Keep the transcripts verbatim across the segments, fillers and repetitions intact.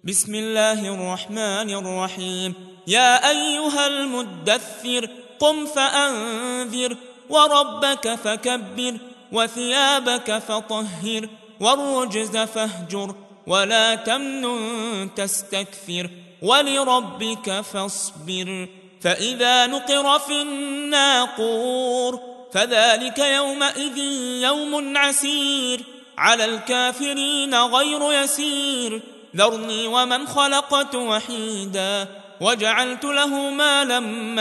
بسم الله الرحمن الرحيم. يا أيها المدثر قم فأنذر وربك فكبر وثيابك فطهر والرجز فاهجر ولا تمنن تستكثر ولربك فاصبر. فإذا نقر في الناقور فذلك يومئذ يوم عسير على الكافرين غير يسير. ذرني ومن خلقت وحيدا وجعلت له مالا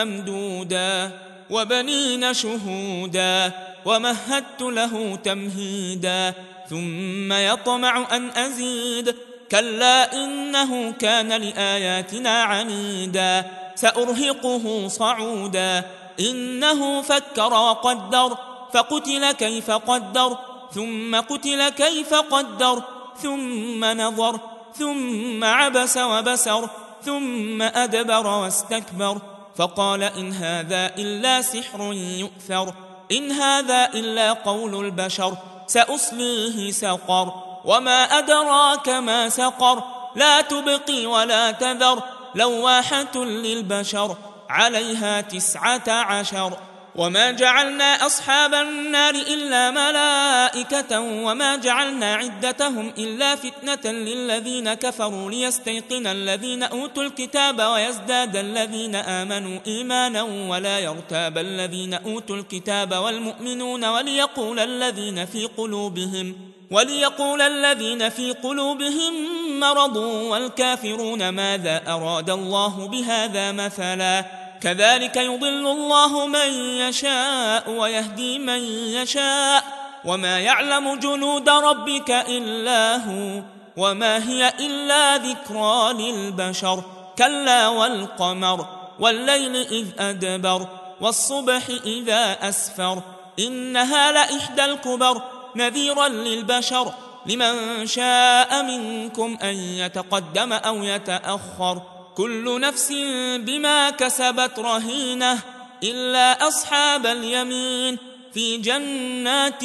ممدودا وبنين شهودا ومهدت له تمهيدا ثم يطمع أن أزيد كلا إنه كان لآياتنا عنيدا سأرهقه صعودا. إنه فكر وقدر فقتل كيف قدر ثم قتل كيف قدر ثم نظر ثم عبس وبسر ثم أدبر واستكبر فقال إن هذا إلا سحر يؤثر إن هذا إلا قول البشر سأصليه سقر وما أدراك ما سقر لا تبقي ولا تذر لواحة للبشر عليها تسعة عشر. وما جعلنا أصحاب النار إلا ملائكة وما جعلنا عدتهم إلا فتنة للذين كفروا ليستيقن الذين أوتوا الكتاب ويزداد الذين آمنوا إيمانا ولا يرتاب الذين أوتوا الكتاب والمؤمنون وليقول الذين في قلوبهم وليقول الذين في قلوبهم مرض والكافرون ماذا أراد الله بهذا مثلا كذلك يضل الله من يشاء ويهدي من يشاء وما يعلم جنود ربك إلا هو وما هي إلا ذكرى للبشر. كلا والقمر والليل إذ أدبر والصبح إذا أسفر إنها لإحدى الكبر نذيرا للبشر لمن شاء منكم أن يتقدم أو يتأخر كل نفس بما كسبت رهينة إلا أصحاب اليمين في جنات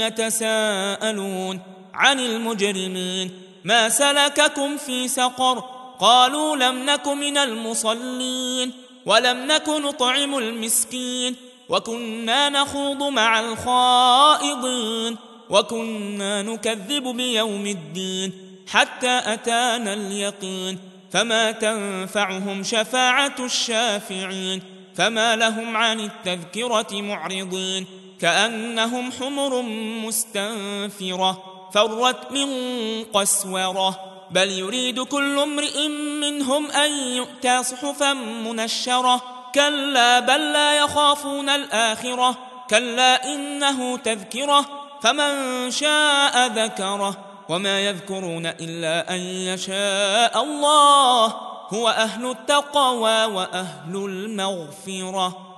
يتساءلون عن المجرمين ما سلككم في سقر قالوا لم نك من المصلين ولم نك نطعم المسكين وكنا نخوض مع الخائضين وكنا نكذب بيوم الدين حتى أتانا اليقين فما تنفعهم شفاعة الشافعين فما لهم عن التذكرة معرضين كأنهم حمر مستنفرة فرت من قسورة بل يريد كل امرئ منهم أن يؤتى صحفا منشرة كلا بل لا يخافون الآخرة كلا إنه تذكرة فمن شاء ذكره وما يذكرون إلا أن يشاء الله هو أهل التقوى وأهل المغفرة.